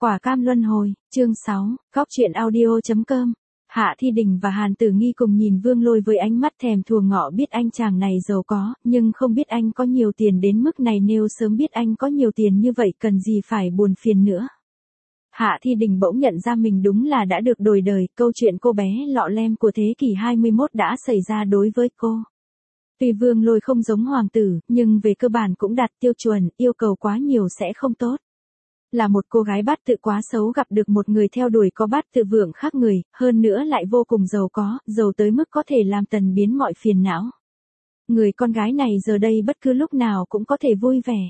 Quả cam luân hồi, chương 6, góc truyện audio.com. Hạ Thi Đình và Hàn Tử Nghi cùng nhìn Vương Lôi với ánh mắt thèm thuồng ngọ, biết anh chàng này giàu có, nhưng không biết anh có nhiều tiền đến mức này. Nếu sớm biết anh có nhiều tiền như vậy cần gì phải buồn phiền nữa. Hạ Thi Đình bỗng nhận ra mình đúng là đã được đổi đời, câu chuyện cô bé lọ lem của thế kỷ 21 đã xảy ra đối với cô. Tuy Vương Lôi không giống hoàng tử, nhưng về cơ bản cũng đạt tiêu chuẩn, yêu cầu quá nhiều sẽ không tốt. Là một cô gái bát tự quá xấu gặp được một người theo đuổi có bát tự vượng khác người, hơn nữa lại vô cùng giàu có, giàu tới mức có thể làm tần biến mọi phiền não. Người con gái này giờ đây bất cứ lúc nào cũng có thể vui vẻ.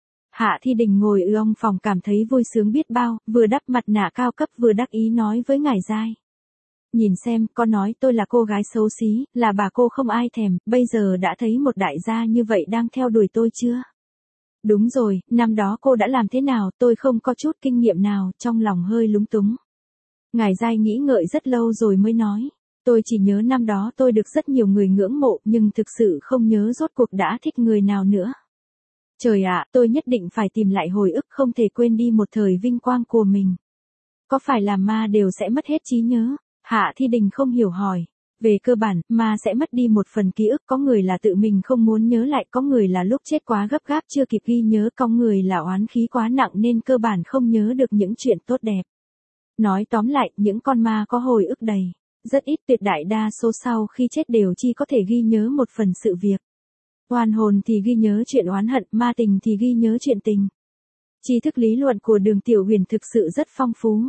Hạ Thi Đình ngồi trong phòng cảm thấy vui sướng biết bao, vừa đắp mặt nạ cao cấp vừa đắc ý nói với ngải giai. Nhìn xem, con nói tôi là cô gái xấu xí, là bà cô không ai thèm, bây giờ đã thấy một đại gia như vậy đang theo đuổi tôi chưa? Đúng rồi, năm đó cô đã làm thế nào, tôi không có chút kinh nghiệm nào, trong lòng hơi lúng túng. Ngải giai nghĩ ngợi rất lâu rồi mới nói, tôi chỉ nhớ năm đó tôi được rất nhiều người ngưỡng mộ, nhưng thực sự không nhớ rốt cuộc đã thích người nào nữa. Trời ạ, tôi nhất định phải tìm lại hồi ức, không thể quên đi một thời vinh quang của mình. Có phải là ma đều sẽ mất hết trí nhớ? Hạ Thi Đình không hiểu hỏi. Về cơ bản, ma sẽ mất đi một phần ký ức, có người là tự mình không muốn nhớ lại, có người là lúc chết quá gấp gáp chưa kịp ghi nhớ, có người là oán khí quá nặng nên cơ bản không nhớ được những chuyện tốt đẹp. Nói tóm lại, những con ma có hồi ức đầy, rất ít, tuyệt đại đa số sau khi chết đều chỉ có thể ghi nhớ một phần sự việc. Oan hồn thì ghi nhớ chuyện oán hận, ma tình thì ghi nhớ chuyện tình. Tri thức lý luận của Đường Tiểu Huyền thực sự rất phong phú.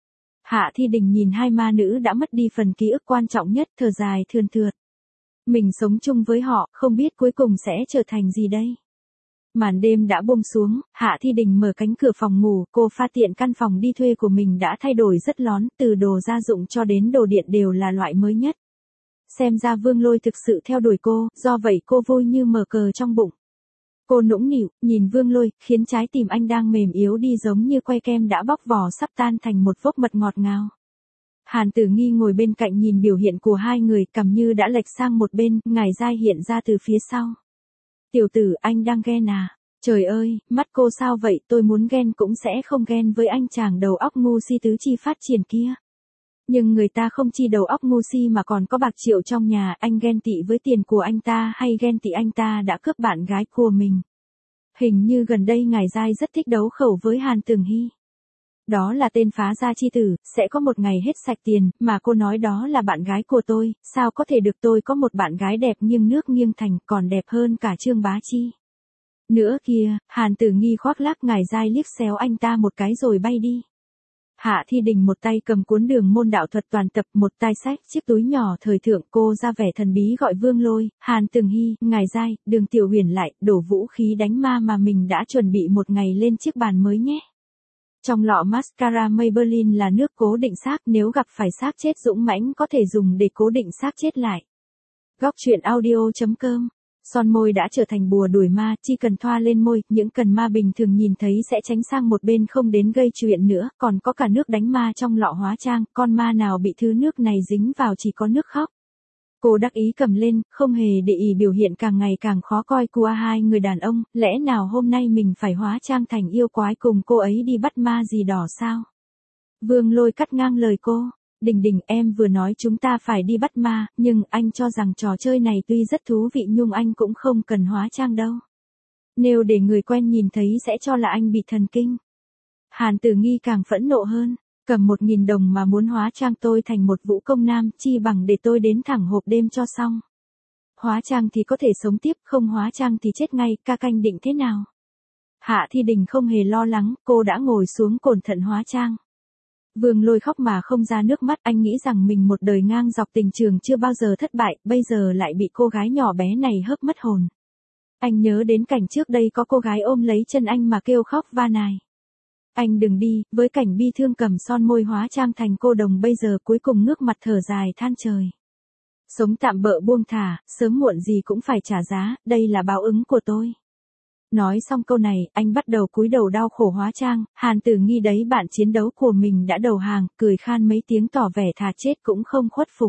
Hạ Thi Đình nhìn hai ma nữ đã mất đi phần ký ức quan trọng nhất, thở dài thườn thượt. Mình sống chung với họ, không biết cuối cùng sẽ trở thành gì đây. Màn đêm đã buông xuống, Hạ Thi Đình mở cánh cửa phòng ngủ, cô phát hiện căn phòng đi thuê của mình đã thay đổi rất lón, từ đồ gia dụng cho đến đồ điện đều là loại mới nhất. Xem ra Vương Lôi thực sự theo đuổi cô, do vậy cô vui như mở cờ trong bụng. Cô nũng nịu, nhìn Vương Lôi, khiến trái tim anh đang mềm yếu đi giống như que kem đã bóc vỏ sắp tan thành một vốc mật ngọt ngào. Hàn Tử Nghi ngồi bên cạnh nhìn biểu hiện của hai người, cằm như đã lệch sang một bên, ngải giai hiện ra từ phía sau. Tiểu tử, anh đang ghen à? Trời ơi, mắt cô sao vậy, tôi muốn ghen cũng sẽ không ghen với anh chàng đầu óc ngu si tứ chi phát triển kia. Nhưng người ta không chi đầu óc ngu si mà còn có bạc triệu trong nhà, anh ghen tị với tiền của anh ta hay ghen tị anh ta đã cướp bạn gái của mình. Hình như gần đây ngải giai rất thích đấu khẩu với Hàn Tử Nghi. Đó là tên phá gia chi tử, sẽ có một ngày hết sạch tiền, mà cô nói đó là bạn gái của tôi, sao có thể được, tôi có một bạn gái đẹp nghiêng nước nghiêng thành, còn đẹp hơn cả Trương Bá Chi. Nữa kia, Hàn Tử Nghi khoác lác, ngải giai liếc xéo anh ta một cái rồi bay đi. Hạ Thi Đình một tay cầm cuốn Đường Môn Đạo Thuật toàn tập, một tay xách chiếc túi nhỏ thời thượng, cô ra vẻ thần bí gọi Vương Lôi, Hàn Tử Nghi, ngải giai, Đường Tiểu Huyền lại, đổ vũ khí đánh ma mà mình đã chuẩn bị một ngày lên chiếc bàn mới nhé. Trong lọ mascara Maybelline là nước cố định xác, nếu gặp phải xác chết dũng mãnh có thể dùng để cố định xác chết lại. Góc truyện audio.com. Son môi đã trở thành bùa đuổi ma, chỉ cần thoa lên môi, những cần ma bình thường nhìn thấy sẽ tránh sang một bên không đến gây chuyện nữa, còn có cả nước đánh ma trong lọ hóa trang, con ma nào bị thứ nước này dính vào chỉ có nước khóc. Cô đắc ý cầm lên, không hề để ý biểu hiện càng ngày càng khó coi của hai người đàn ông, lẽ nào hôm nay mình phải hóa trang thành yêu quái cùng cô ấy đi bắt ma gì đỏ sao? Vương Lôi cắt ngang lời cô. Đình Đình, em vừa nói chúng ta phải đi bắt ma, nhưng anh cho rằng trò chơi này tuy rất thú vị nhưng anh cũng không cần hóa trang đâu. Nếu để người quen nhìn thấy sẽ cho là anh bị thần kinh. Hàn Tử Nghi càng phẫn nộ hơn, cầm 1.000 đồng mà muốn hóa trang tôi thành một vũ công nam, chi bằng để tôi đến thẳng hộp đêm cho xong. Hóa trang thì có thể sống tiếp, không hóa trang thì chết ngay, ca canh định thế nào? Hạ Thi Đình không hề lo lắng, cô đã ngồi xuống cẩn thận hóa trang. Vương Lôi khóc mà không ra nước mắt, anh nghĩ rằng mình một đời ngang dọc tình trường chưa bao giờ thất bại, bây giờ lại bị cô gái nhỏ bé này hớp mất hồn. Anh nhớ đến cảnh trước đây có cô gái ôm lấy chân anh mà kêu khóc va nài. Anh đừng đi, với cảnh bi thương cầm son môi hóa trang thành cô đồng bây giờ cuối cùng ngước mặt thở dài than trời. Sống tạm bợ buông thả, sớm muộn gì cũng phải trả giá, đây là báo ứng của tôi. Nói xong câu này, anh bắt đầu cúi đầu đau khổ hóa trang, Hàn Tử Nghi đấy bạn chiến đấu của mình đã đầu hàng, cười khan mấy tiếng tỏ vẻ thà chết cũng không khuất phục.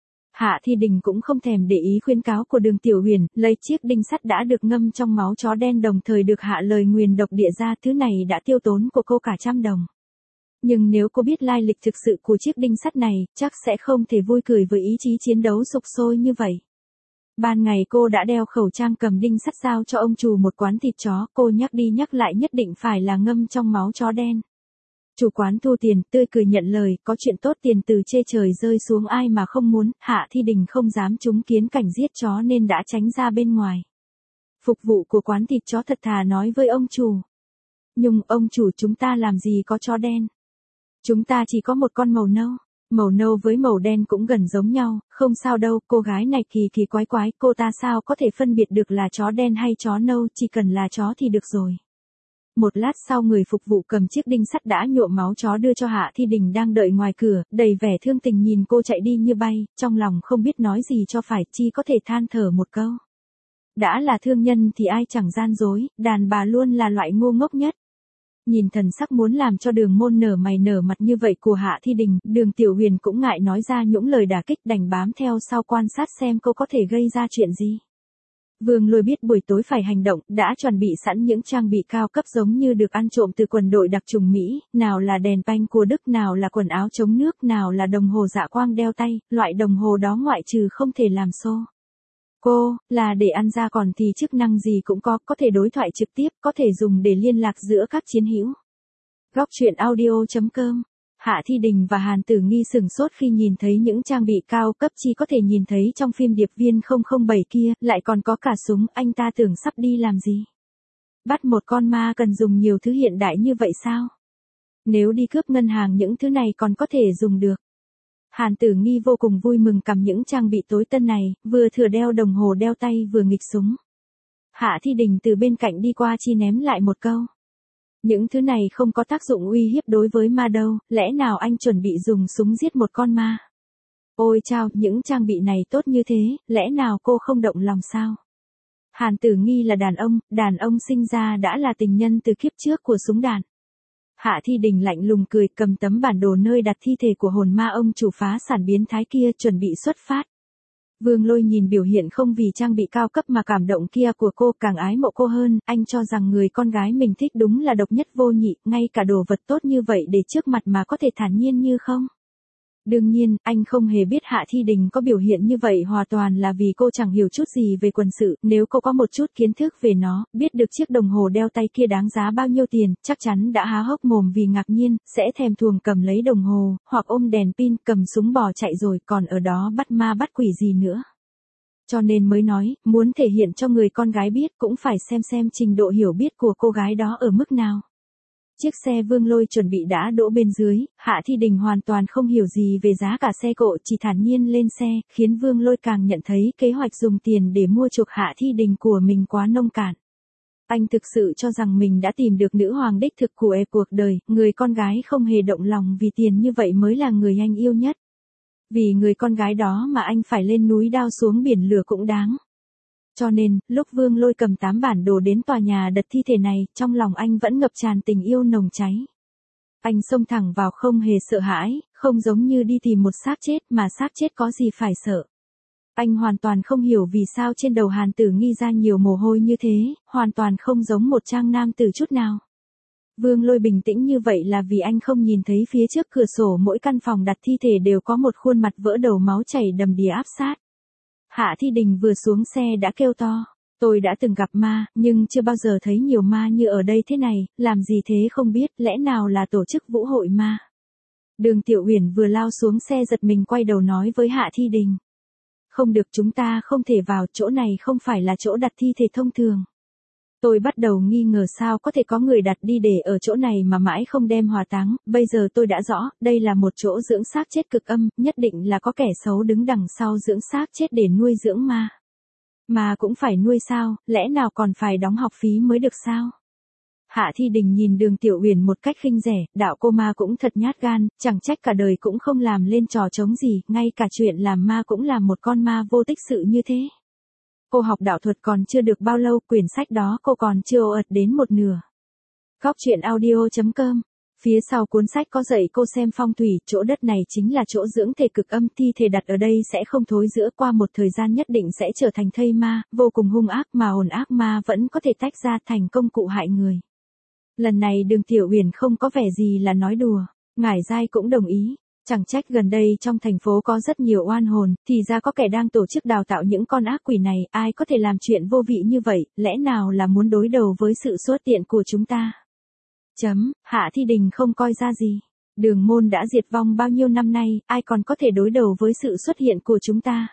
Hạ Thi Đình cũng không thèm để ý khuyến cáo của Đường Tiểu Huyền, lấy chiếc đinh sắt đã được ngâm trong máu chó đen đồng thời được hạ lời nguyền độc địa ra, thứ này đã tiêu tốn của cô cả 100 đồng. Nhưng nếu cô biết lai lịch thực sự của chiếc đinh sắt này, chắc sẽ không thể vui cười với ý chí chiến đấu sục sôi như vậy. Ban ngày cô đã đeo khẩu trang cầm đinh sắt giao cho ông chủ một quán thịt chó, cô nhắc đi nhắc lại nhất định phải là ngâm trong máu chó đen. Chủ quán thu tiền, tươi cười nhận lời, có chuyện tốt tiền từ trên trời rơi xuống ai mà không muốn, Hạ Thi Đình không dám trúng kiến cảnh giết chó nên đã tránh ra bên ngoài. Phục vụ của quán thịt chó thật thà nói với ông chủ. Nhưng ông chủ chúng ta làm gì có chó đen. Chúng ta chỉ có một con màu nâu với màu đen cũng gần giống nhau, không sao đâu, cô gái này kỳ quái quái, cô ta sao có thể phân biệt được là chó đen hay chó nâu, chỉ cần là chó thì được rồi. Một lát sau người phục vụ cầm chiếc đinh sắt đã nhuộm máu chó đưa cho Hạ Thi Đình đang đợi ngoài cửa, đầy vẻ thương tình nhìn cô chạy đi như bay, trong lòng không biết nói gì cho phải, chỉ có thể than thở một câu. Đã là thương nhân thì ai chẳng gian dối, đàn bà luôn là loại ngu ngốc nhất. Nhìn thần sắc muốn làm cho Đường Môn nở mày nở mặt như vậy của Hạ Thi Đình, Đường Tiểu Huyền cũng ngại nói ra những lời đả kích, đành bám theo sau quan sát xem cô có thể gây ra chuyện gì. Vương Lôi biết buổi tối phải hành động, đã chuẩn bị sẵn những trang bị cao cấp giống như được ăn trộm từ quân đội đặc chủng Mỹ, nào là đèn panh của Đức, nào là quần áo chống nước, nào là đồng hồ dạ quang đeo tay, loại đồng hồ đó ngoại trừ không thể làm xô cô, là để ăn ra còn thì chức năng gì cũng có thể đối thoại trực tiếp, có thể dùng để liên lạc giữa các chiến hữu. Góc truyện audio.com. Hạ Thi Đình và Hàn Tử Nghi sửng sốt khi nhìn thấy những trang bị cao cấp chỉ có thể nhìn thấy trong phim Điệp viên 007 kia, lại còn có cả súng, anh ta tưởng sắp đi làm gì. Bắt một con ma cần dùng nhiều thứ hiện đại như vậy sao? Nếu đi cướp ngân hàng những thứ này còn có thể dùng được. Hàn Tử Nghi vô cùng vui mừng cầm những trang bị tối tân này, vừa thừa đeo đồng hồ đeo tay vừa nghịch súng. Hạ Thi Đình từ bên cạnh đi qua chi ném lại một câu. Những thứ này không có tác dụng uy hiếp đối với ma đâu, lẽ nào anh chuẩn bị dùng súng giết một con ma? Ôi chao, những trang bị này tốt như thế, lẽ nào cô không động lòng sao? Hàn Tử Nghi là đàn ông sinh ra đã là tình nhân từ kiếp trước của súng đạn. Hạ Thi Đình lạnh lùng cười, cầm tấm bản đồ nơi đặt thi thể của hồn ma ông chủ phá sản biến thái kia chuẩn bị xuất phát. Vương Lôi nhìn biểu hiện không vì trang bị cao cấp mà cảm động kia của cô, càng ái mộ cô hơn, anh cho rằng người con gái mình thích đúng là độc nhất vô nhị, ngay cả đồ vật tốt như vậy để trước mặt mà có thể thản nhiên như không. Đương nhiên, anh không hề biết Hạ Thi Đình có biểu hiện như vậy hoàn toàn là vì cô chẳng hiểu chút gì về quân sự, nếu cô có một chút kiến thức về nó, biết được chiếc đồng hồ đeo tay kia đáng giá bao nhiêu tiền, chắc chắn đã há hốc mồm vì ngạc nhiên, sẽ thèm thuồng cầm lấy đồng hồ, hoặc ôm đèn pin, cầm súng bỏ chạy rồi, còn ở đó bắt ma bắt quỷ gì nữa. Cho nên mới nói, muốn thể hiện cho người con gái biết cũng phải xem trình độ hiểu biết của cô gái đó ở mức nào. Chiếc xe Vương Lôi chuẩn bị đã đỗ bên dưới, Hạ Thi Đình hoàn toàn không hiểu gì về giá cả xe cộ, chỉ thản nhiên lên xe, khiến Vương Lôi càng nhận thấy kế hoạch dùng tiền để mua chuộc Hạ Thi Đình của mình quá nông cạn. Anh thực sự cho rằng mình đã tìm được nữ hoàng đích thực của cuộc đời, người con gái không hề động lòng vì tiền như vậy mới là người anh yêu nhất. Vì người con gái đó mà anh phải lên núi đao xuống biển lửa cũng đáng. Cho nên, lúc Vương Lôi cầm 8 bản đồ đến tòa nhà đặt thi thể này, trong lòng anh vẫn ngập tràn tình yêu nồng cháy. Anh xông thẳng vào không hề sợ hãi, không giống như đi tìm một xác chết mà xác chết có gì phải sợ. Anh hoàn toàn không hiểu vì sao trên đầu Hàn Tử Nghi ra nhiều mồ hôi như thế, hoàn toàn không giống một trang nam tử chút nào. Vương Lôi bình tĩnh như vậy là vì anh không nhìn thấy phía trước cửa sổ mỗi căn phòng đặt thi thể đều có một khuôn mặt vỡ đầu máu chảy đầm đìa áp sát. Hạ Thi Đình vừa xuống xe đã kêu to. Tôi đã từng gặp ma, nhưng chưa bao giờ thấy nhiều ma như ở đây thế này, làm gì thế không biết, lẽ nào là tổ chức vũ hội ma. Đường Tiểu Uyển vừa lao xuống xe giật mình quay đầu nói với Hạ Thi Đình. Không được, chúng ta không thể vào, chỗ này không phải là chỗ đặt thi thể thông thường. Tôi bắt đầu nghi ngờ sao có thể có người đặt đi để ở chỗ này mà mãi không đem hỏa táng, bây giờ tôi đã rõ, đây là một chỗ dưỡng xác chết cực âm, nhất định là có kẻ xấu đứng đằng sau dưỡng xác chết để nuôi dưỡng ma. Mà cũng phải nuôi sao, lẽ nào còn phải đóng học phí mới được sao? Hạ Thi Đình nhìn Đường Tiểu Uyển một cách khinh rẻ, đạo cô ma cũng thật nhát gan, chẳng trách cả đời cũng không làm lên trò trống gì, ngay cả chuyện làm ma cũng làm một con ma vô tích sự như thế. Cô học đạo thuật còn chưa được bao lâu, quyển sách đó cô còn chưa ợt đến một nửa. Góc truyện audio.com. Phía sau cuốn sách có dạy cô xem phong thủy, chỗ đất này chính là chỗ dưỡng thể cực âm, thi thể đặt ở đây sẽ không thối rữa, qua một thời gian nhất định sẽ trở thành thây ma, vô cùng hung ác mà hồn ác ma vẫn có thể tách ra thành công cụ hại người. Lần này Đường Tiểu Uyển không có vẻ gì là nói đùa. Ngải Giai cũng đồng ý. Chẳng trách gần đây trong thành phố có rất nhiều oan hồn, thì ra có kẻ đang tổ chức đào tạo những con ác quỷ này, ai có thể làm chuyện vô vị như vậy, lẽ nào là muốn đối đầu với sự xuất tiện của chúng ta. Hạ Thi Đình không coi ra gì. Đường môn đã diệt vong bao nhiêu năm nay, ai còn có thể đối đầu với sự xuất hiện của chúng ta.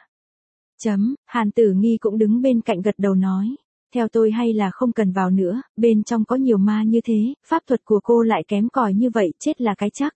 Hàn Tử Nghi cũng đứng bên cạnh gật đầu nói. Theo tôi hay là không cần vào nữa, bên trong có nhiều ma như thế, pháp thuật của cô lại kém cỏi như vậy, chết là cái chắc.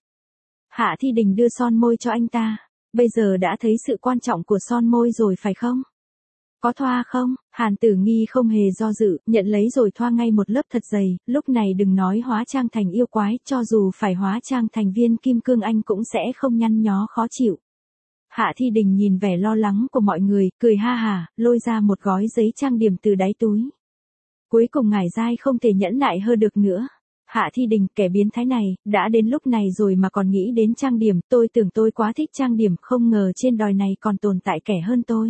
Hạ Thi Đình đưa son môi cho anh ta. Bây giờ đã thấy sự quan trọng của son môi rồi phải không? Có thoa không? Hàn Tử Nghi không hề do dự, nhận lấy rồi thoa ngay một lớp thật dày, lúc này đừng nói hóa trang thành yêu quái, cho dù phải hóa trang thành viên kim cương anh cũng sẽ không nhăn nhó khó chịu. Hạ Thi Đình nhìn vẻ lo lắng của mọi người, cười ha hả, lôi ra một gói giấy trang điểm từ đáy túi. Cuối cùng Ngải Giai không thể nhẫn nại hơn được nữa. Hạ Thi Đình, kẻ biến thái này, đã đến lúc này rồi mà còn nghĩ đến trang điểm, tôi tưởng tôi quá thích trang điểm, không ngờ trên đòi này còn tồn tại kẻ hơn tôi.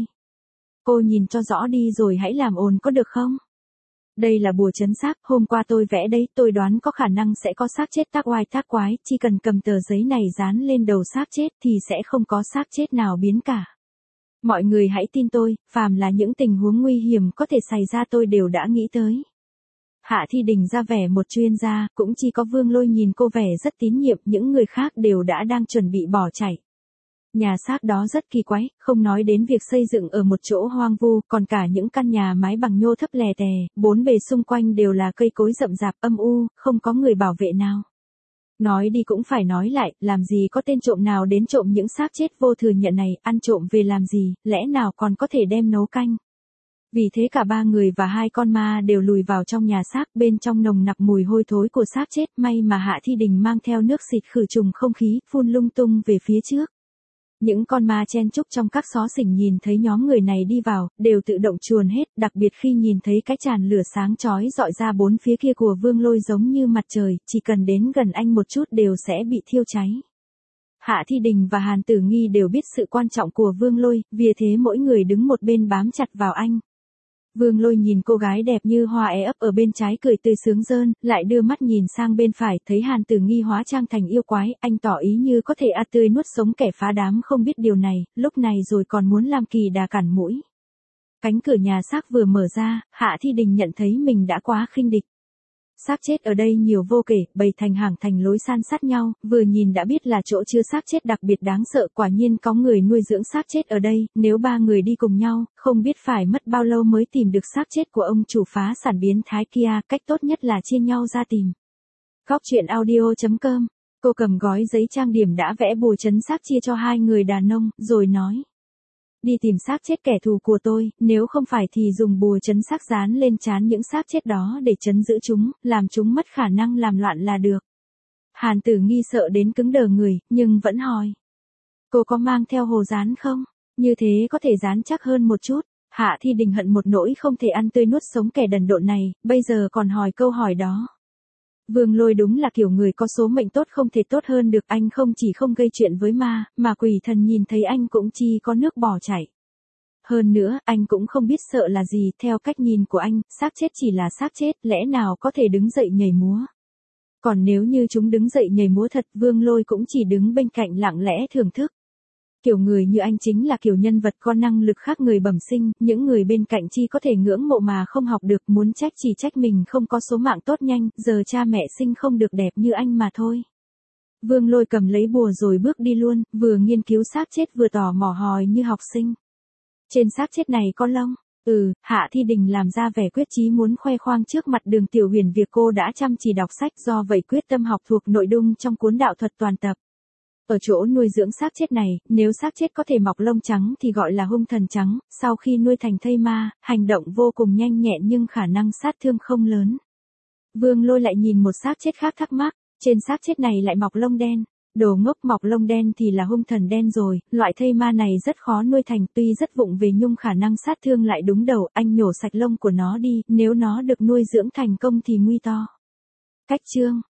Cô nhìn cho rõ đi rồi hãy làm ồn có được không? Đây là bùa trấn xác, hôm qua tôi vẽ đấy, tôi đoán có khả năng sẽ có xác chết tác oai tác quái, chỉ cần cầm tờ giấy này dán lên đầu xác chết thì sẽ không có xác chết nào biến cả. Mọi người hãy tin tôi, phàm là những tình huống nguy hiểm có thể xảy ra tôi đều đã nghĩ tới. Hạ Thi Đình ra vẻ một chuyên gia, cũng chỉ có Vương Lôi nhìn cô vẻ rất tín nhiệm, những người khác đều đã đang chuẩn bị bỏ chạy. Nhà xác đó rất kỳ quái, không nói đến việc xây dựng ở một chỗ hoang vu, còn cả những căn nhà mái bằng nhô thấp lè tè, bốn bề xung quanh đều là cây cối rậm rạp âm u, không có người bảo vệ nào. Nói đi cũng phải nói lại, làm gì có tên trộm nào đến trộm những xác chết vô thừa nhận này, ăn trộm về làm gì, lẽ nào còn có thể đem nấu canh. Vì thế cả ba người và hai con ma đều lùi vào trong nhà xác, bên trong nồng nặc mùi hôi thối của xác chết, may mà Hạ Thi Đình mang theo nước xịt khử trùng không khí, phun lung tung về phía trước. Những con ma chen chúc trong các xó xỉnh nhìn thấy nhóm người này đi vào, đều tự động chuồn hết, đặc biệt khi nhìn thấy cái tràn lửa sáng chói rọi ra bốn phía kia của Vương Lôi giống như mặt trời, chỉ cần đến gần anh một chút đều sẽ bị thiêu cháy. Hạ Thi Đình và Hàn Tử Nghi đều biết sự quan trọng của Vương Lôi, vì thế mỗi người đứng một bên bám chặt vào anh. Vương Lôi nhìn cô gái đẹp như hoa ấp ở bên trái cười tươi sướng rơn, lại đưa mắt nhìn sang bên phải, thấy Hàn Tử Nghi hóa trang thành yêu quái, anh tỏ ý như có thể tươi nuốt sống kẻ phá đám không biết điều này, lúc này rồi còn muốn làm kỳ đà cản mũi. Cánh cửa nhà xác vừa mở ra, Hạ Thi Đình nhận thấy mình đã quá khinh địch. Xác chết ở đây nhiều vô kể, bày thành hàng thành lối san sát nhau, vừa nhìn đã biết là chỗ chứa xác chết đặc biệt đáng sợ, quả nhiên có người nuôi dưỡng xác chết ở đây, nếu ba người đi cùng nhau, không biết phải mất bao lâu mới tìm được xác chết của ông chủ phá sản biến thái kia, cách tốt nhất là chia nhau ra tìm. Góc truyện audio.com, cô cầm gói giấy trang điểm đã vẽ bùa trấn xác chia cho hai người đàn ông, rồi nói. Đi tìm xác chết kẻ thù của tôi, nếu không phải thì dùng bùa trấn xác dán lên trán những xác chết đó để trấn giữ chúng, làm chúng mất khả năng làm loạn là được. Hàn Tử Nghi sợ đến cứng đờ người, nhưng vẫn hỏi. Cô có mang theo hồ dán không? Như thế có thể dán chắc hơn một chút. Hạ Thi Đình hận một nỗi không thể ăn tươi nuốt sống kẻ đần độn này, bây giờ còn hỏi câu hỏi đó. Vương Lôi đúng là kiểu người có số mệnh tốt không thể tốt hơn được, anh không chỉ không gây chuyện với ma, mà quỷ thần nhìn thấy anh cũng chỉ có nước bỏ chảy. Hơn nữa, anh cũng không biết sợ là gì, theo cách nhìn của anh, xác chết chỉ là xác chết, lẽ nào có thể đứng dậy nhảy múa. Còn nếu như chúng đứng dậy nhảy múa thật, Vương Lôi cũng chỉ đứng bên cạnh lặng lẽ thưởng thức. Kiểu người như anh chính là kiểu nhân vật có năng lực khác người bẩm sinh, những người bên cạnh chi có thể ngưỡng mộ mà không học được, muốn trách chỉ trách mình không có số mạng tốt nhanh, giờ cha mẹ sinh không được đẹp như anh mà thôi. Vương Lôi cầm lấy bùa rồi bước đi luôn, vừa nghiên cứu xác chết vừa tò mò hỏi như học sinh. Trên xác chết này có lông? Hạ Thi Đình làm ra vẻ quyết chí muốn khoe khoang trước mặt Đường Tiểu Huyền việc cô đã chăm chỉ đọc sách, do vậy quyết tâm học thuộc nội dung trong cuốn đạo thuật toàn tập. Ở chỗ nuôi dưỡng xác chết này, nếu xác chết có thể mọc lông trắng thì gọi là hung thần trắng, sau khi nuôi thành thây ma, hành động vô cùng nhanh nhẹn nhưng khả năng sát thương không lớn. Vương Lôi lại nhìn một xác chết khác thắc mắc, trên xác chết này lại mọc lông đen. Đồ ngốc, mọc lông đen thì là hung thần đen rồi, loại thây ma này rất khó nuôi thành, tuy rất vụng về nhưng khả năng sát thương lại đúng đầu, anh nhổ sạch lông của nó đi, nếu nó được nuôi dưỡng thành công thì nguy to. Cách chương